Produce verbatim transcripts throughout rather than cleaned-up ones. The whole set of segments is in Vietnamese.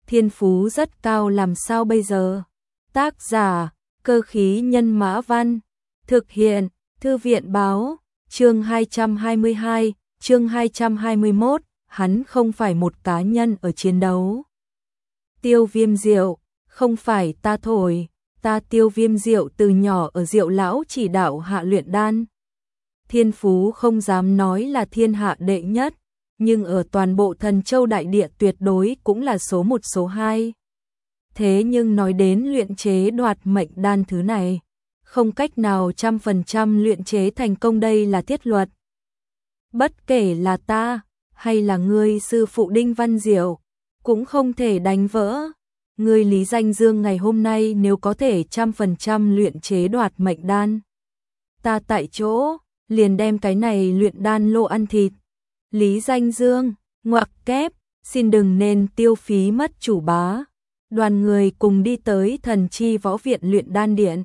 thiên phú rất cao làm sao bây giờ? Tác giả, Cơ khí nhân mã văn, thực hiện, Thư viện báo, chương hai trăm hai mươi hai, chương hai trăm hai mươi mốt, hắn không phải một cá nhân ở chiến đấu. Tiêu Viêm Diệu, không phải ta thổi, ta Tiêu Viêm Diệu từ nhỏ ở Diệu lão chỉ đạo hạ luyện đan. Thiên phú không dám nói là thiên hạ đệ nhất, nhưng ở toàn bộ Thần Châu đại địa tuyệt đối cũng là số một số hai. Thế nhưng nói đến luyện chế đoạt mệnh đan thứ này, không cách nào trăm phần trăm luyện chế thành công, đây là thiết luật. Bất kể là ta, hay là ngươi sư phụ Đinh Văn Diệu, cũng không thể đánh vỡ. Ngươi Lý Danh Dương ngày hôm nay nếu có thể trăm phần trăm luyện chế đoạt mệnh đan, ta tại chỗ liền đem cái này luyện đan lô ăn thịt. Lý Danh Dương, ngoặc kép, xin đừng nên tiêu phí mất chủ bá. Đoàn người cùng đi tới Thần Chi Võ Viện luyện đan điện.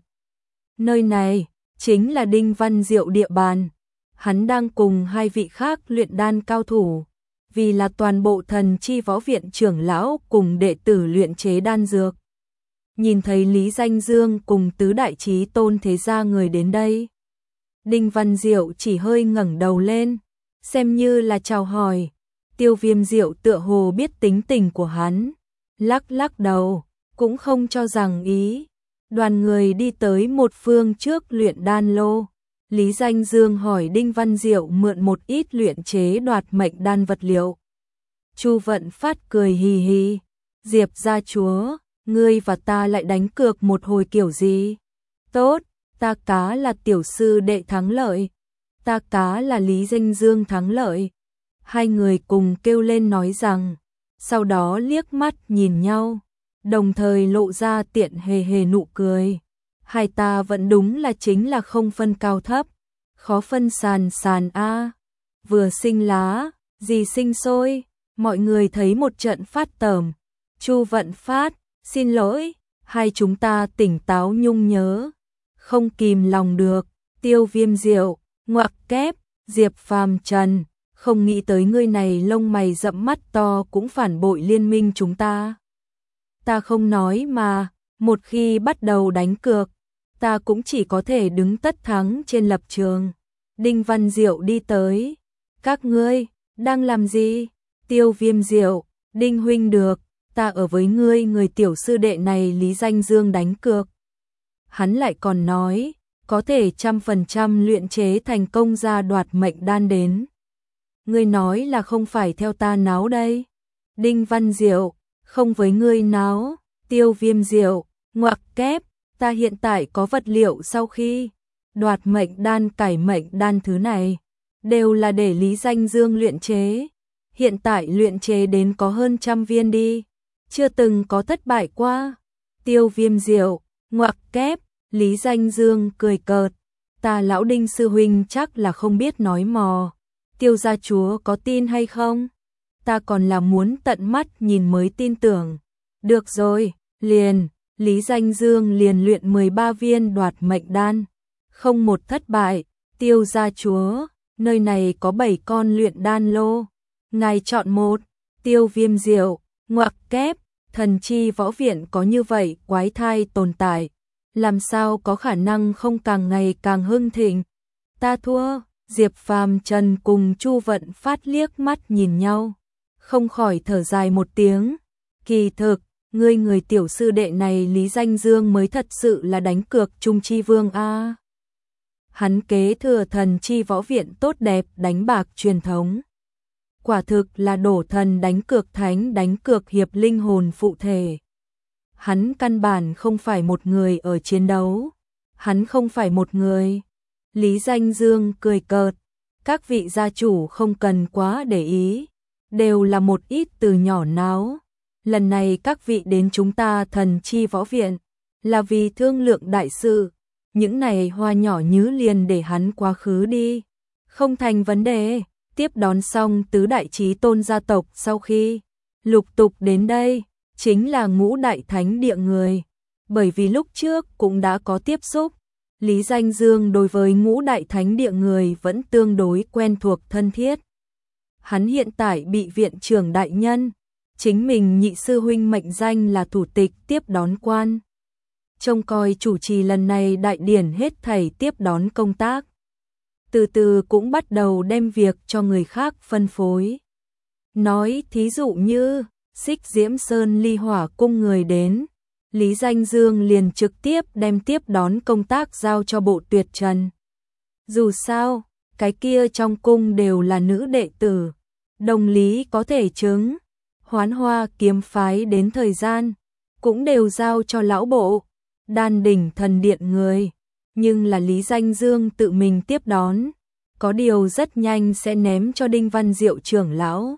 Nơi này chính là Đinh Văn Diệu địa bàn. Hắn đang cùng hai vị khác luyện đan cao thủ, vì là toàn bộ Thần Chi Võ Viện trưởng lão cùng đệ tử luyện chế đan dược. Nhìn thấy Lý Danh Dương cùng tứ đại chí tôn thế gia người đến đây, Đinh Văn Diệu chỉ hơi ngẩng đầu lên, xem như là chào hỏi. Tiêu Viêm Diệu tựa hồ biết tính tình của hắn, lắc lắc đầu, cũng không cho rằng ý. Đoàn người đi tới một phương trước luyện đan lô. Lý Danh Dương hỏi Đinh Văn Diệu mượn một ít luyện chế đoạt mệnh đan vật liệu. Chu Vận Phát cười hì hì, Diệp gia chúa, ngươi và ta lại đánh cược một hồi kiểu gì? Tốt, ta cá là tiểu sư đệ thắng lợi, ta cá là Lý Danh Dương thắng lợi. Hai người cùng kêu lên nói rằng, sau đó liếc mắt nhìn nhau, đồng thời lộ ra tiện hề hề nụ cười. Hai ta vẫn đúng là chính là không phân cao thấp, khó phân sàn sàn a. Vừa sinh lá, gì sinh sôi, mọi người thấy một trận phát tởm. Chu Vận Phát, xin lỗi, hai chúng ta tỉnh táo nhung nhớ, không kìm lòng được. Tiêu Viêm Diệu, ngoặc kép, Diệp Phàm Trần, không nghĩ tới ngươi này lông mày rậm mắt to cũng phản bội liên minh chúng ta. Ta không nói mà, một khi bắt đầu đánh cược, ta cũng chỉ có thể đứng tất thắng trên lập trường. Đinh Văn Diệu đi tới, các ngươi đang làm gì? Tiêu Viêm Diệu, Đinh huynh được, ta ở với ngươi người tiểu sư đệ này Lý Danh Dương đánh cược. Hắn lại còn nói, có thể trăm phần trăm luyện chế thành công ra đoạt mệnh đan đến. Ngươi nói là không phải theo ta náo đây. Đinh Văn Diệu, không với ngươi náo. Tiêu Viêm Diệu, ngoặc kép, ta hiện tại có vật liệu sau khi đoạt mệnh đan cải mệnh đan thứ này, đều là để Lý Danh Dương luyện chế. Hiện tại luyện chế đến có hơn trăm viên đi, chưa từng có thất bại qua. Tiêu Viêm Diệu, ngoặc kép, Lý Danh Dương cười cợt, ta lão Đinh sư huynh chắc là không biết nói mò. Tiêu gia chúa có tin hay không? Ta còn là muốn tận mắt nhìn mới tin tưởng. Được rồi, liền, Lý Danh Dương liền luyện mười ba viên đoạt mệnh đan, không một thất bại. Tiêu gia chúa, nơi này có bảy con luyện đan lô, ngài chọn một. Tiêu Viêm Diệu, ngoặc kép, Thần Chi Võ Viện có như vậy quái thai tồn tại, làm sao có khả năng không càng ngày càng hưng thịnh. Ta thua. Diệp Phàm Trần cùng Chu Vận Phát liếc mắt nhìn nhau, không khỏi thở dài một tiếng. Kỳ thực, ngươi người tiểu sư đệ này Lý Danh Dương mới thật sự là đánh cược Trung Chi Vương a. Hắn kế thừa Thần Chi Võ Viện tốt đẹp đánh bạc truyền thống. Quả thực là đổ thần đánh cược thánh đánh cược hiệp linh hồn phụ thể. Hắn căn bản không phải một người ở chiến đấu, hắn không phải một người. Lý Danh Dương cười cợt, các vị gia chủ không cần quá để ý, đều là một ít từ nhỏ náo. Lần này các vị đến chúng ta Thần Chi Võ Viện, là vì thương lượng đại sự, những này hoa nhỏ nhứ liền để hắn quá khứ đi, không thành vấn đề. Tiếp đón xong tứ đại chí tôn gia tộc sau khi lục tục đến đây, chính là ngũ đại thánh địa người, bởi vì lúc trước cũng đã có tiếp xúc. Lý Danh Dương đối với ngũ đại thánh địa người vẫn tương đối quen thuộc thân thiết. Hắn hiện tại bị viện trưởng đại nhân chính mình nhị sư huynh mệnh danh là thủ tịch tiếp đón quan. Trông coi chủ trì lần này đại điển hết thảy tiếp đón công tác. Từ từ cũng bắt đầu đem việc cho người khác phân phối. Nói thí dụ như, Xích Diễm Sơn ly hỏa cung người đến, Lý Danh Dương liền trực tiếp đem tiếp đón công tác giao cho Bộ Tuyệt Trần. Dù sao, cái kia trong cung đều là nữ đệ tử, đồng lý có thể chứng, Hoán Hoa kiếm phái đến thời gian, cũng đều giao cho lão bộ, Đan Đỉnh Thần Điện người, nhưng là Lý Danh Dương tự mình tiếp đón, có điều rất nhanh sẽ ném cho Đinh Văn Diệu trưởng lão,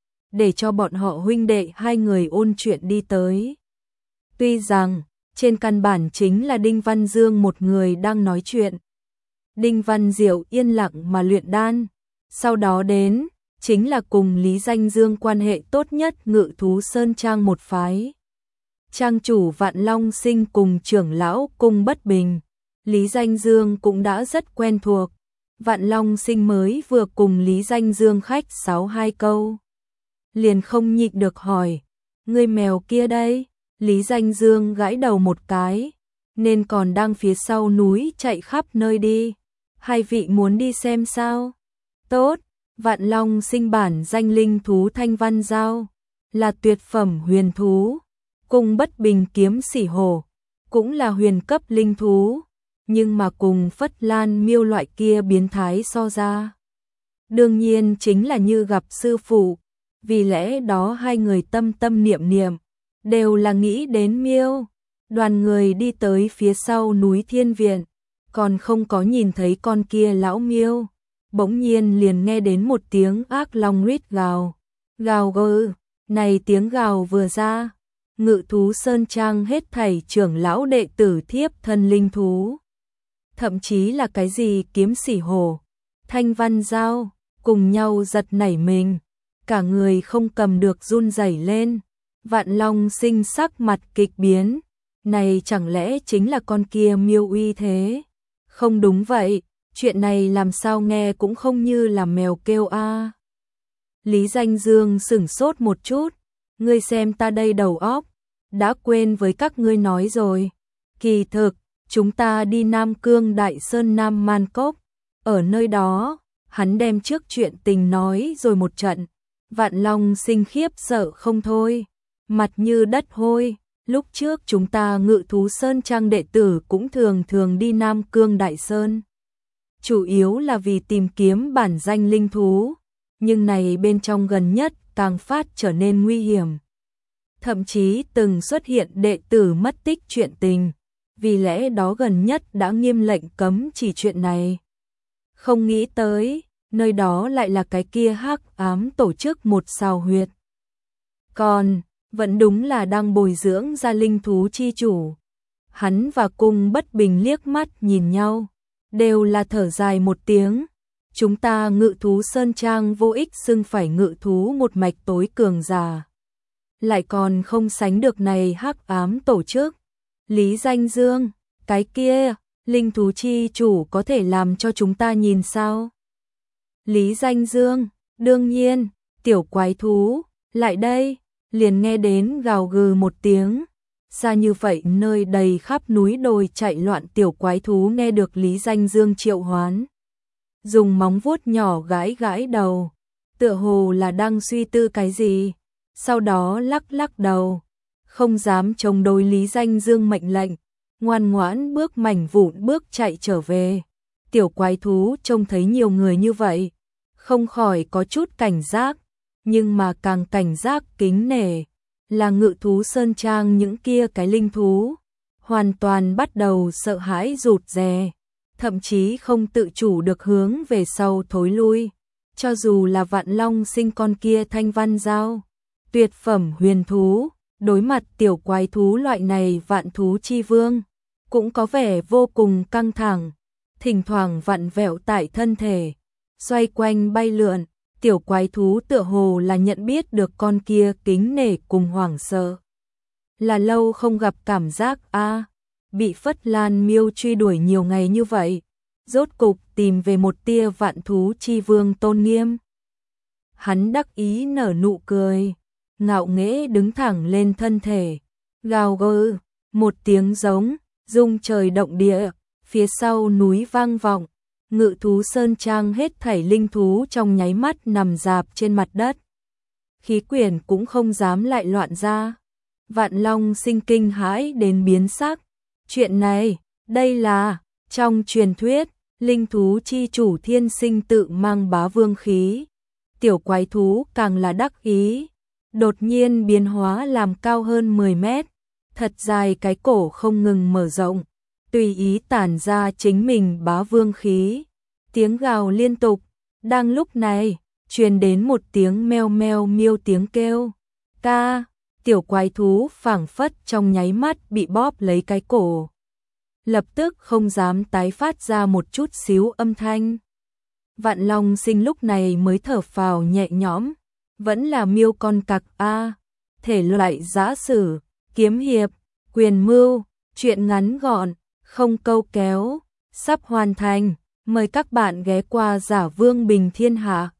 để cho bọn họ huynh đệ hai người ôn chuyện đi tới. Tuy rằng, trên căn bản chính là Đinh Văn Dương một người đang nói chuyện. Đinh Văn Diệu yên lặng mà luyện đan, sau đó đến, chính là cùng Lý Danh Dương quan hệ tốt nhất Ngự Thú Sơn Trang một phái. Trang chủ Vạn Long Sinh cùng trưởng lão Cung Bất Bình, Lý Danh Dương cũng đã rất quen thuộc. Vạn Long Sinh mới vừa cùng Lý Danh Dương khách sáo hai câu, liền không nhịn được hỏi, người mèo kia đây? Lý Danh Dương gãi đầu một cái, nên còn đang phía sau núi chạy khắp nơi đi. Hai vị muốn đi xem sao? Tốt, Vạn Long Sinh bản danh linh thú Thanh Văn Giao, là tuyệt phẩm huyền thú, cùng Bất Bình kiếm sỉ hổ, cũng là huyền cấp linh thú, nhưng mà cùng Phất Lan miêu loại kia biến thái so ra. Đương nhiên chính là như gặp sư phụ, vì lẽ đó hai người tâm tâm niệm niệm, đều là nghĩ đến miêu. Đoàn người đi tới phía sau núi Thiên Viện, còn không có nhìn thấy con kia lão miêu, bỗng nhiên liền nghe đến một tiếng ác long rít gào, gào gừ, này tiếng gào vừa ra, Ngự Thú Sơn Trang hết thảy trưởng lão đệ tử thiếp thân linh thú, thậm chí là cái gì kiếm sỉ hổ, Thanh Văn Giao, cùng nhau giật nảy mình, cả người không cầm được run rẩy lên. Vạn Long Sinh sắc mặt kịch biến, này chẳng lẽ chính là con kia miêu uy thế? Không đúng vậy, chuyện này làm sao nghe cũng không như là mèo kêu a. À. Lý Danh Dương sửng sốt một chút, ngươi xem ta đây đầu óc, đã quên với các ngươi nói rồi. Kỳ thực, chúng ta đi Nam Cương Đại Sơn Nam Man Cốc, ở nơi đó, hắn đem trước chuyện tình nói rồi một trận. Vạn Long Sinh khiếp sợ không thôi, mặt như đất hôi. Lúc trước chúng ta Ngự Thú Sơn Trang đệ tử cũng thường thường đi Nam Cương Đại Sơn, chủ yếu là vì tìm kiếm bản danh linh thú, nhưng này bên trong gần nhất càng phát trở nên nguy hiểm. Thậm chí từng xuất hiện đệ tử mất tích chuyện tình, vì lẽ đó gần nhất đã nghiêm lệnh cấm chỉ chuyện này. Không nghĩ tới, nơi đó lại là cái kia hắc ám tổ chức một sào huyệt. Còn, vẫn đúng là đang bồi dưỡng ra linh thú chi chủ. Hắn và Cung Bất Bình liếc mắt nhìn nhau, đều là thở dài một tiếng. Chúng ta Ngự Thú Sơn Trang vô ích xưng phải ngự thú một mạch tối cường giả, lại còn không sánh được này hắc ám tổ chức. Lý Danh Dương, cái kia, linh thú chi chủ có thể làm cho chúng ta nhìn sao? Lý Danh Dương, đương nhiên, tiểu quái thú, lại đây, liền nghe đến gào gừ một tiếng. Xa như vậy nơi đầy khắp núi đồi chạy loạn tiểu quái thú nghe được Lý Danh Dương triệu hoán, dùng móng vuốt nhỏ gãi gãi đầu, tựa hồ là đang suy tư cái gì, sau đó lắc lắc đầu, không dám chống đối Lý Danh Dương mệnh lệnh, ngoan ngoãn bước mảnh vụn bước chạy trở về. Tiểu quái thú trông thấy nhiều người như vậy, không khỏi có chút cảnh giác, nhưng mà càng cảnh giác kính nể là Ngự Thú Sơn Trang những kia cái linh thú, hoàn toàn bắt đầu sợ hãi rụt rè, thậm chí không tự chủ được hướng về sau thối lui. Cho dù là Vạn Long Sinh con kia Thanh Văn Giao, tuyệt phẩm huyền thú, đối mặt tiểu quái thú loại này vạn thú chi vương, cũng có vẻ vô cùng căng thẳng, thỉnh thoảng vặn vẹo tại thân thể, xoay quanh bay lượn. Tiểu quái thú tựa hồ là nhận biết được con kia kính nể cùng hoảng sợ. Là lâu không gặp cảm giác a, à, bị Phất Lan miêu truy đuổi nhiều ngày như vậy, rốt cục tìm về một tia vạn thú chi vương tôn nghiêm. Hắn đắc ý nở nụ cười, ngạo nghễ đứng thẳng lên thân thể, gào gừ, một tiếng giống, rung trời động địa, phía sau núi vang vọng, Ngự thú sơn trang hết thảy linh thú trong nháy mắt nằm rạp trên mặt đất. Khí quyển cũng không dám lại loạn ra. Vạn Long Sinh kinh hãi đến biến sắc. Chuyện này, đây là, trong truyền thuyết, linh thú chi chủ thiên sinh tự mang bá vương khí. Tiểu quái thú càng là đắc ý, đột nhiên biến hóa làm cao hơn mười mét, thật dài cái cổ không ngừng mở rộng, tùy ý tản ra chính mình bá vương khí. Tiếng gào liên tục, đang lúc này, truyền đến một tiếng meo meo miêu tiếng kêu. Ca, tiểu quái thú phảng phất trong nháy mắt bị bóp lấy cái cổ. Lập tức không dám tái phát ra một chút xíu âm thanh. Vạn Long Sinh lúc này mới thở phào nhẹ nhõm, vẫn là miêu con cặc a, thể loại giã sử, kiếm hiệp, quyền mưu, chuyện ngắn gọn, không câu kéo, sắp hoàn thành, mời các bạn ghé qua Giả Vương Bình Thiên Hạ.